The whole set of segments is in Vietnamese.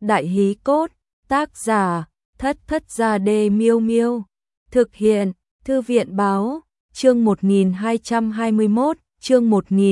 Đại hí cốt, tác giả, Thất Thất Gia Đê Miêu Miêu. Thực hiện, Thư viện Báo, chương 1221, chương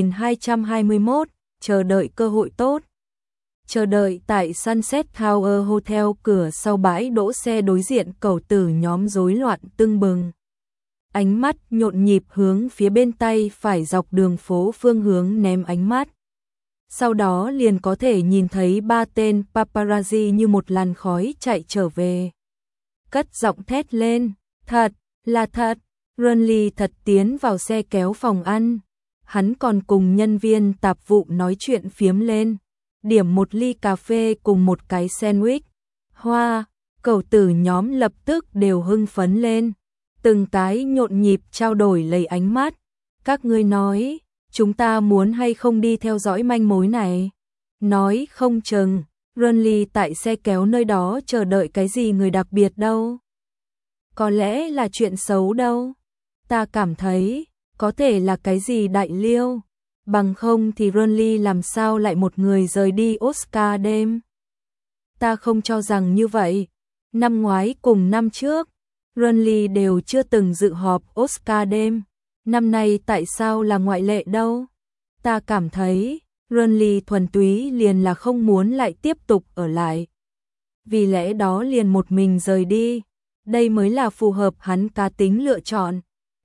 1221, chờ đợi cơ hội tốt. Chờ đợi tại Sunset Tower Hotel, cửa sau bãi đỗ xe đối diện cẩu tử nhóm rối loạn tưng bừng. Ánh mắt nhộn nhịp hướng phía bên tay phải dọc đường phố phương hướng ném ánh mắt. Sau đó liền có thể nhìn thấy 3 tên paparazzi như một làn khói chạy trở về. Cất giọng thét lên, thật, là thật, Runly thật tiến vào xe kéo phòng ăn. Hắn còn cùng nhân viên tạp vụ nói chuyện phiếm lên, điểm một ly cà phê cùng một cái sandwich. Hoa, cẩu tử nhóm lập tức đều hưng phấn lên, từng cái nhộn nhịp trao đổi lấy ánh mắt. Các ngươi nói, chúng ta muốn hay không đi theo dõi manh mối này? Nói không chừng, Runly tại xe kéo nơi đó chờ đợi cái gì người đặc biệt đâu. Có lẽ là chuyện xấu đâu. Ta cảm thấy, có thể là cái gì đại liêu. Bằng không thì Runly làm sao lại một người rời đi Oscar đêm. Ta không cho rằng như vậy. Năm ngoái cùng năm trước, Runly đều chưa từng dự họp Oscar đêm. Năm nay tại sao là ngoại lệ đâu? Ta cảm thấy, Runly thuần túy liền là không muốn lại tiếp tục ở lại. Vì lẽ đó liền một mình rời đi. Đây mới là phù hợp hắn cá tính lựa chọn.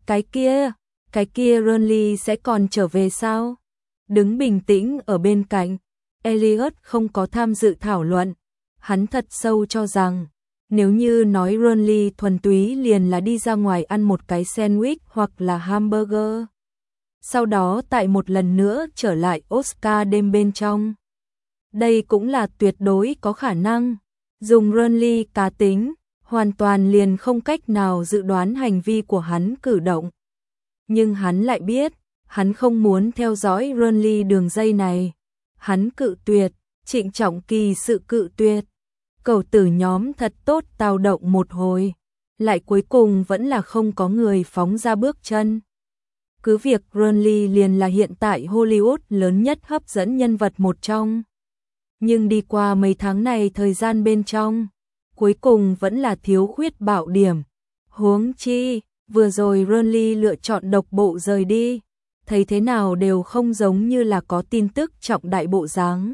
Cái kia Runly sẽ còn trở về sao? Đứng bình tĩnh ở bên cạnh, Elliot không có tham dự thảo luận. Hắn thật sâu cho rằng, nếu như nói Runly thuần túy liền là đi ra ngoài ăn một cái sandwich hoặc là hamburger, sau đó tại một lần nữa trở lại Oscar đêm bên trong. Đây cũng là tuyệt đối có khả năng. Dùng Runly cá tính, hoàn toàn liền không cách nào dự đoán hành vi của hắn cử động. Nhưng hắn lại biết, hắn không muốn theo dõi Runly đường dây này. Hắn cự tuyệt, trịnh trọng kỳ sự cự tuyệt. Cẩu tử nhóm thật tốt tao động một hồi, lại cuối cùng vẫn là không có người phóng ra bước chân. Cứ việc Runly liền là hiện tại Hollywood lớn nhất hấp dẫn nhân vật một trong. Nhưng đi qua mấy tháng này thời gian bên trong, cuối cùng vẫn là thiếu khuyết bạo điểm. Huống chi, vừa rồi Runly lựa chọn độc bộ rời đi, thấy thế nào đều không giống như là có tin tức trọng đại bộ dáng.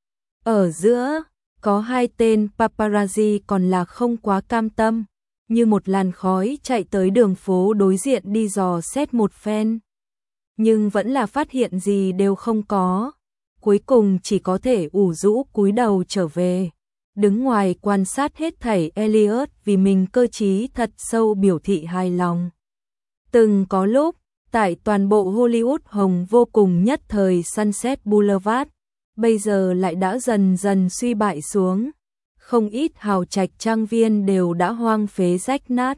Ở giữa, có 2 tên paparazzi còn là không quá cam tâm, như một làn khói chạy tới đường phố đối diện đi dò xét một phen. Nhưng vẫn là phát hiện gì đều không có. Cuối cùng chỉ có thể ủ rũ cúi đầu trở về. Đứng ngoài quan sát hết thảy, Elliot vì mình cơ trí thật sâu biểu thị hài lòng. Từng có lúc, tại toàn bộ Hollywood hồng vô cùng nhất thời Sunset Boulevard, bây giờ lại đã dần dần suy bại xuống. Không ít hào trạch trang viên đều đã hoang phế rách nát.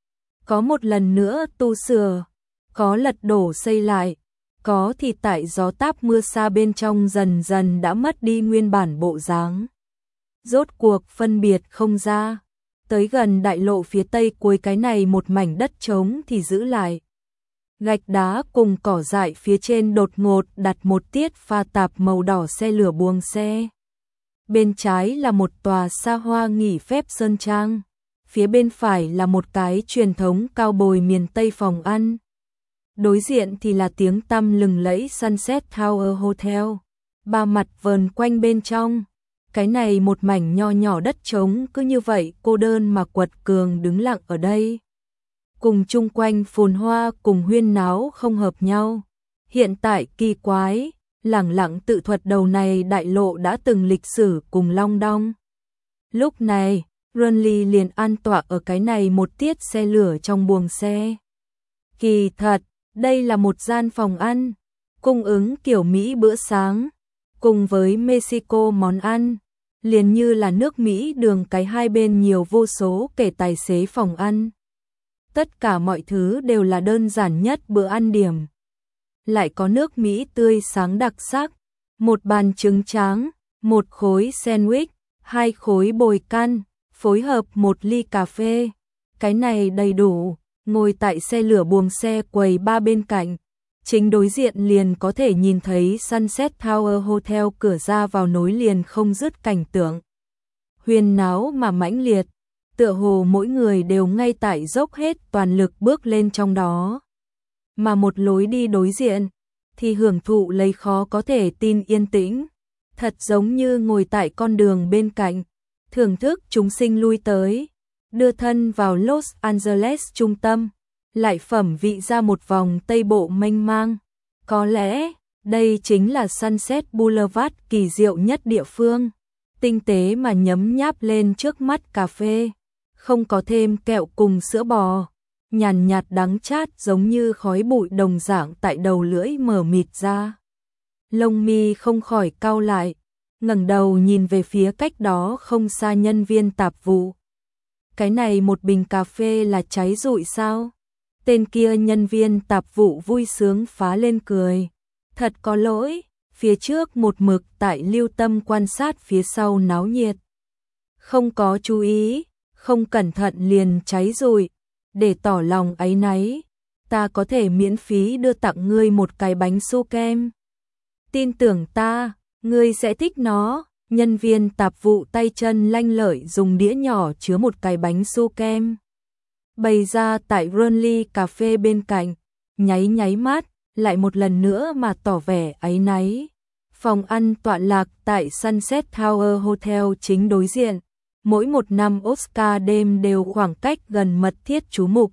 Có một lần nữa tu sửa, có lật đổ xây lại, có thì tại gió táp mưa xa bên trong dần dần đã mất đi nguyên bản bộ dáng. Rốt cuộc phân biệt không ra. Tới gần đại lộ phía tây cuối cái này một mảnh đất trống thì giữ lại. Gạch đá cùng cỏ dại phía trên đột ngột đặt một tiết pha tạp màu đỏ xe lửa buồng xe. Bên trái là một tòa xa hoa nghỉ phép sơn trang. Phía bên phải là một cái truyền thống cao bồi miền Tây phòng ăn. Đối diện thì là tiếng tăm lừng lẫy Sunset Tower Hotel. Ba mặt vờn quanh bên trong. Cái này một mảnh nho nhỏ đất trống cứ như vậy cô đơn mà quật cường đứng lặng ở đây. Cùng chung quanh phồn hoa cùng huyên náo không hợp nhau. Hiện tại kỳ quái, lẳng lặng tự thuật đầu này đại lộ đã từng lịch sử cùng long đong. Lúc này, Runly liền an tọa ở cái này một tiết xe lửa trong buồng xe. Kỳ thật, đây là một gian phòng ăn, cung ứng kiểu Mỹ bữa sáng, cùng với Mexico món ăn, liền như là nước Mỹ đường cái hai bên nhiều vô số kể tài xế phòng ăn. Tất cả mọi thứ đều là đơn giản nhất bữa ăn điểm. Lại có nước Mỹ tươi sáng đặc sắc, một bàn trứng tráng, một khối sandwich, 2 khối bồi căn, phối hợp một ly cà phê. Cái này đầy đủ. Ngồi tại xe lửa buồng xe quầy ba bên cạnh, chính đối diện liền có thể nhìn thấy Sunset Tower Hotel cửa ra vào nối liền không dứt cảnh tượng. huyên náo mà mãnh liệt, tựa hồ mỗi người đều ngay tại dốc hết toàn lực bước lên trong đó. Mà một lối đi đối diện, thì hưởng thụ lấy khó có thể tin yên tĩnh, thật giống như ngồi tại con đường bên cạnh, thưởng thức chúng sinh lui tới, đưa thân vào Los Angeles trung tâm, lại phẩm vị ra một vòng Tây Bộ mênh mang. Có lẽ, đây chính là Sunset Boulevard kỳ diệu nhất địa phương, tinh tế mà nhấm nháp lên trước mắt cà phê, không có thêm kẹo cùng sữa bò, nhàn nhạt đắng chát giống như khói bụi đồng dạng tại đầu lưỡi mở mịt ra. Lông mi không khỏi cau lại, ngẩng đầu nhìn về phía cách đó không xa nhân viên tạp vụ. Cái này một bình cà phê là cháy rụi sao? Tên kia nhân viên tạp vụ vui sướng phá lên cười. Thật có lỗi, phía trước một mực tại lưu tâm quan sát phía sau náo nhiệt. Không có chú ý, không cẩn thận liền cháy rụi. Để tỏ lòng áy náy, ta có thể miễn phí đưa tặng ngươi một cái bánh su kem. Tin tưởng ta, ngươi sẽ thích nó. Nhân viên tạp vụ tay chân lanh lợi dùng đĩa nhỏ chứa một cái bánh su kem, bày ra tại Runley cà phê bên cạnh, nháy mắt, lại một lần nữa mà tỏ vẻ áy náy. Phòng ăn tọa lạc tại Sunset Tower Hotel chính đối diện, mỗi một năm Oscar đêm đều khoảng cách gần mật thiết chú mục.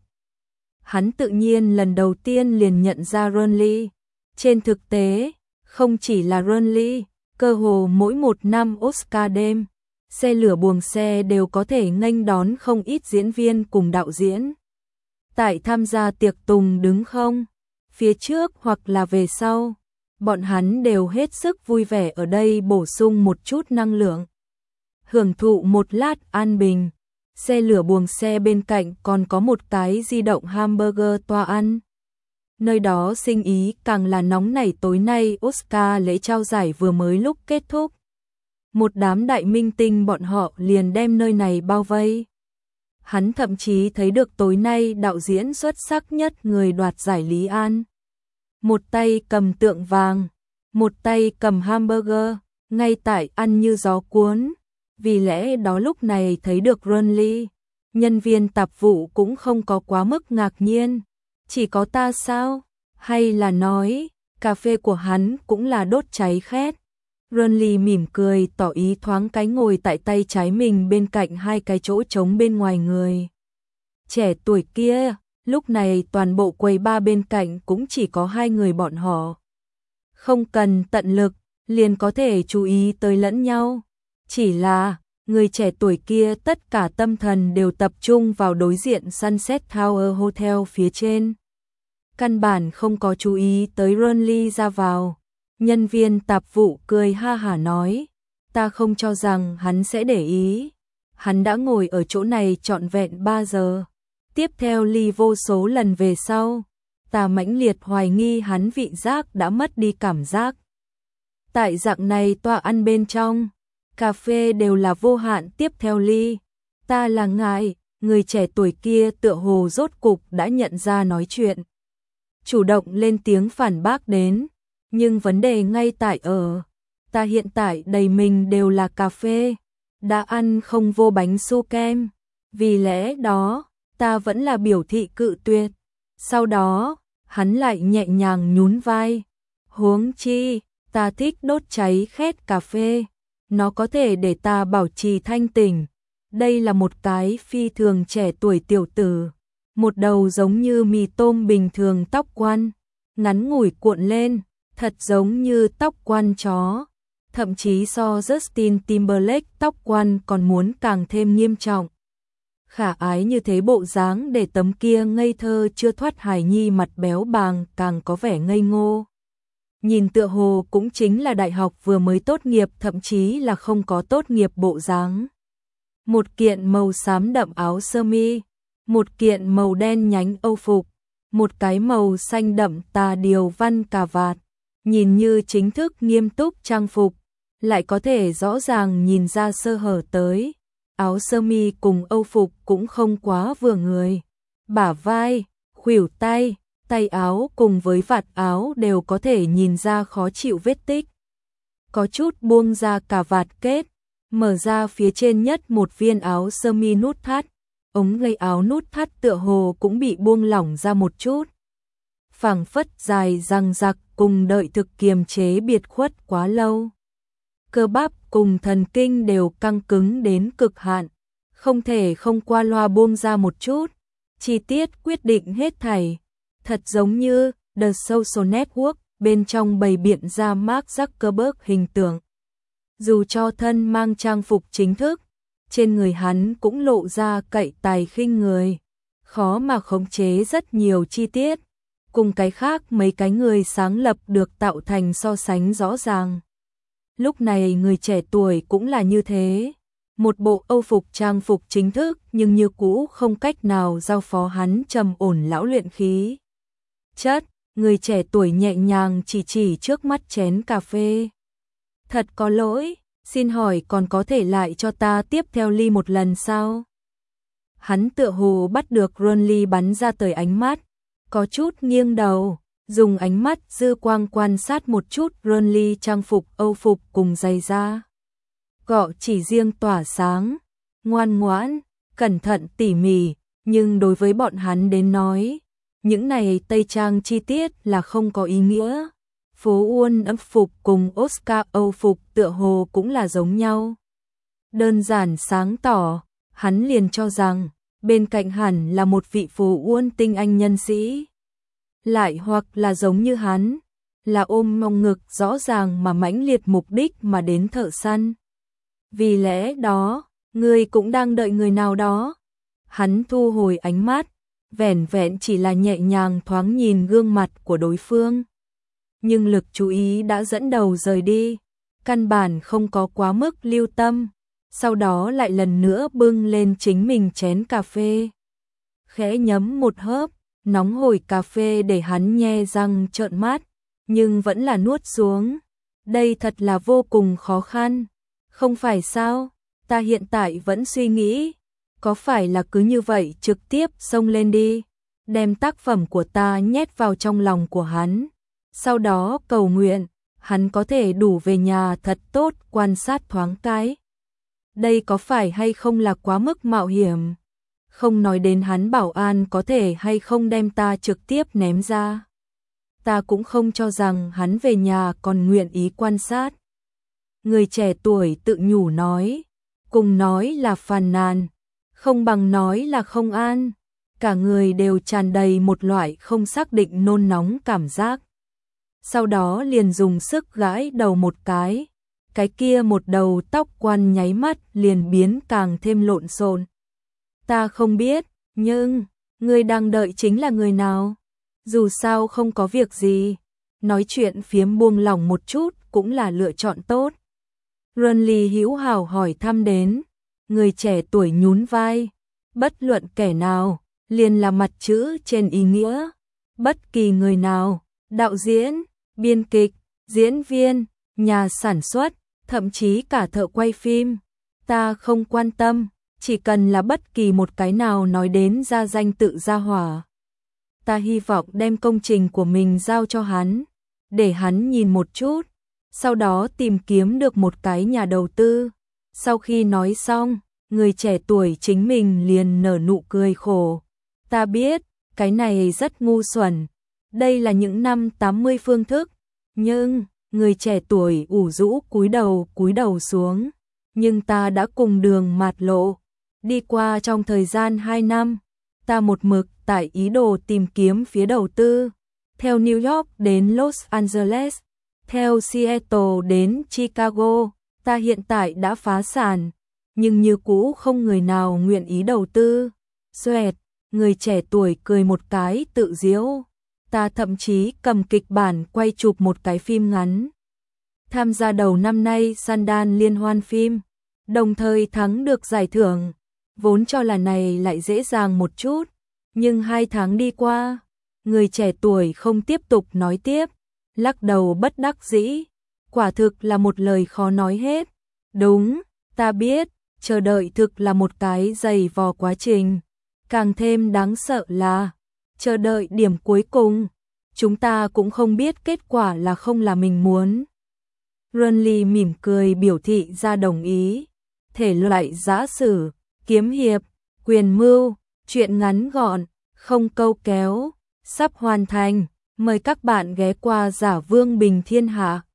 Hắn tự nhiên lần đầu tiên liền nhận ra Runley. Trên thực tế, không chỉ là Runley, cơ hồ mỗi một năm Oscar đêm, xe lửa buồng xe đều có thể nghênh đón không ít diễn viên cùng đạo diễn. Tại tham gia tiệc tùng đứng không, phía trước hoặc là về sau, bọn hắn đều hết sức vui vẻ ở đây bổ sung một chút năng lượng. Hưởng thụ một lát an bình, xe lửa buồng xe bên cạnh còn có một cái di động hamburger toa ăn. Nơi đó sinh ý càng là nóng nảy. Tối nay Oscar lễ trao giải vừa mới lúc kết thúc, một đám đại minh tinh bọn họ liền đem nơi này bao vây. Hắn thậm chí thấy được tối nay đạo diễn xuất sắc nhất người đoạt giải Lý An. Một tay cầm tượng vàng, một tay cầm hamburger, ngay tại ăn như gió cuốn. Vì lẽ đó lúc này thấy được Runley, nhân viên tạp vụ cũng không có quá mức ngạc nhiên. Chỉ có ta sao? Hay là nói, cà phê của hắn cũng là đốt cháy khét? Runley mỉm cười tỏ ý thoáng cái ngồi tại tay trái mình bên cạnh hai cái chỗ trống bên ngoài người trẻ tuổi kia. Lúc này toàn bộ quầy bar bên cạnh cũng chỉ có hai người bọn họ. Không cần tận lực, liền có thể chú ý tới lẫn nhau. Chỉ là, người trẻ tuổi kia tất cả tâm thần đều tập trung vào đối diện Sunset Tower Hotel phía trên. Căn bản không có chú ý tới Runley ra vào. Nhân viên tạp vụ cười ha hả nói, ta không cho rằng hắn sẽ để ý. Hắn đã ngồi ở chỗ này trọn vẹn 3 giờ. Tiếp theo ly vô số lần về sau, ta mãnh liệt hoài nghi hắn vị giác đã mất đi cảm giác. Tại dạng này tọa ăn bên trong, cà phê đều là vô hạn tiếp theo ly. Ta là ngài, người trẻ tuổi kia tựa hồ rốt cục đã nhận ra nói chuyện. Chủ động lên tiếng phản bác đến, nhưng vấn đề ngay tại ta hiện tại đầy mình đều là cà phê, đã ăn không vô bánh su kem, vì lẽ đó, ta vẫn là biểu thị cự tuyệt. Sau đó, hắn lại nhẹ nhàng nhún vai, huống chi, ta thích đốt cháy khét cà phê, nó có thể để ta bảo trì thanh tỉnh. Đây là một cái phi thường trẻ tuổi tiểu tử, một đầu giống như mì tôm bình thường tóc quăn, ngắn ngủi cuộn lên, thật giống như tóc quăn chó, thậm chí so Justin Timberlake tóc quăn còn muốn càng thêm nghiêm trọng. Khả ái như thế bộ dáng để tấm kia ngây thơ chưa thoát hài nhi mặt béo bàng càng có vẻ ngây ngô. Nhìn tựa hồ cũng chính là đại học vừa mới tốt nghiệp, thậm chí là không có tốt nghiệp bộ dáng. Một kiện màu xám đậm áo sơ mi, một kiện màu đen nhánh âu phục, một cái màu xanh đậm tà điều văn cà vạt, nhìn như chính thức nghiêm túc trang phục, lại có thể rõ ràng nhìn ra sơ hở tới. Áo sơ mi cùng âu phục cũng không quá vừa người. Bả vai, khuỷu tay, tay áo cùng với vạt áo đều có thể nhìn ra khó chịu vết tích. Có chút buông ra cả vạt kết, mở ra phía trên nhất một viên áo sơ mi nút thắt, ống gây áo nút thắt tựa hồ cũng bị buông lỏng ra một chút. Phảng phất dài răng rặc cùng đợi thực kiềm chế biệt khuất quá lâu. Cơ bắp cùng thần kinh đều căng cứng đến cực hạn, không thể không qua loa buông ra một chút. Chi tiết quyết định hết thảy, thật giống như The Social Network bên trong bày biện ra Mark Zuckerberg hình tượng. Dù cho thân mang trang phục chính thức, trên người hắn cũng lộ ra cậy tài khinh người, khó mà khống chế rất nhiều chi tiết, cùng cái khác mấy cái người sáng lập được tạo thành so sánh rõ ràng. Lúc này người trẻ tuổi cũng là như thế, một bộ âu phục trang phục chính thức nhưng như cũ không cách nào giao phó hắn trầm ổn lão luyện khí. Chất, người trẻ tuổi nhẹ nhàng chỉ trước mắt chén cà phê. Thật có lỗi, xin hỏi còn có thể lại cho ta tiếp theo ly một lần sao? Hắn tựa hồ bắt được Ronly bắn ra tới ánh mắt, có chút nghiêng đầu, dùng ánh mắt dư quang quan sát một chút Ronly trang phục âu phục cùng giày da. Gọ chỉ riêng tỏa sáng, ngoan ngoãn, cẩn thận tỉ mỉ, nhưng đối với bọn hắn đến nói, những này tây trang chi tiết là không có ý nghĩa. Phố Uôn ấm phục cùng Oscar âu phục tựa hồ cũng là giống nhau. Đơn giản sáng tỏ, hắn liền cho rằng bên cạnh hẳn là một vị Phố Uôn tinh anh nhân sĩ. Lại hoặc là giống như hắn, là ôm mong ngực rõ ràng mà mãnh liệt mục đích mà đến thợ săn. Vì lẽ đó, người cũng đang đợi người nào đó. Hắn thu hồi ánh mắt, vẻn vẹn chỉ là nhẹ nhàng thoáng nhìn gương mặt của đối phương. Nhưng lực chú ý đã dẫn đầu rời đi, căn bản không có quá mức lưu tâm, sau đó lại lần nữa bưng lên chính mình chén cà phê. Khẽ nhấm một hớp, nóng hổi cà phê để hắn nhe răng trợn mắt, nhưng vẫn là nuốt xuống. Đây thật là vô cùng khó khăn, không phải sao? Ta hiện tại vẫn suy nghĩ, có phải là cứ như vậy trực tiếp xông lên đi, đem tác phẩm của ta nhét vào trong lòng của hắn. Sau đó cầu nguyện, hắn có thể đủ về nhà thật tốt quan sát thoáng cái. Đây có phải hay không là quá mức mạo hiểm? Không nói đến hắn bảo an có thể hay không đem ta trực tiếp ném ra. Ta cũng không cho rằng hắn về nhà còn nguyện ý quan sát. Người trẻ tuổi tự nhủ nói, cùng nói là phàn nàn, không bằng nói là không an. Cả người đều tràn đầy một loại không xác định nôn nóng cảm giác. Sau đó liền dùng sức gãi đầu một cái kia một đầu tóc quan nháy mắt liền biến càng thêm lộn xộn. Ta không biết, nhưng người đang đợi chính là người nào? Dù sao không có việc gì, nói chuyện phiếm buông lỏng một chút cũng là lựa chọn tốt. Ronly hữu hảo hỏi thăm đến, người trẻ tuổi nhún vai, bất luận kẻ nào, liền là mặt chữ trên ý nghĩa, bất kỳ người nào, đạo diễn, biên kịch, diễn viên, nhà sản xuất, thậm chí cả thợ quay phim, ta không quan tâm, chỉ cần là bất kỳ một cái nào nói đến ra danh tự gia hỏa. Ta hy vọng đem công trình của mình giao cho hắn, để hắn nhìn một chút, sau đó tìm kiếm được một cái nhà đầu tư. Sau khi nói xong, người trẻ tuổi chính mình liền nở nụ cười khổ. Ta biết, cái này rất ngu xuẩn, đây là những năm 80 phương thức, nhưng người trẻ tuổi ủ rũ cúi đầu xuống, nhưng ta đã cùng đường mạt lộ, đi qua trong thời gian 2 năm, ta một mực tại ý đồ tìm kiếm phía đầu tư, theo New York đến Los Angeles, theo Seattle đến Chicago, ta hiện tại đã phá sản, nhưng như cũ không người nào nguyện ý đầu tư. Xoẹt, người trẻ tuổi cười một cái tự giễu. Ta thậm chí cầm kịch bản quay chụp một cái phim ngắn. Tham gia đầu năm nay Sundance liên hoan phim, đồng thời thắng được giải thưởng. Vốn cho là này lại dễ dàng một chút, nhưng 2 tháng đi qua, người trẻ tuổi không tiếp tục nói tiếp, lắc đầu bất đắc dĩ. Quả thực là một lời khó nói hết. Đúng, ta biết, chờ đợi thực là một cái dày vò quá trình. Càng thêm đáng sợ là chờ đợi điểm cuối cùng, chúng ta cũng không biết kết quả là không là mình muốn. Ronly mỉm cười biểu thị ra đồng ý, thể loại giã sử, kiếm hiệp, quyền mưu, truyện ngắn gọn, không câu kéo, sắp hoàn thành. Mời các bạn ghé qua Giả Vương Bình Thiên Hạ.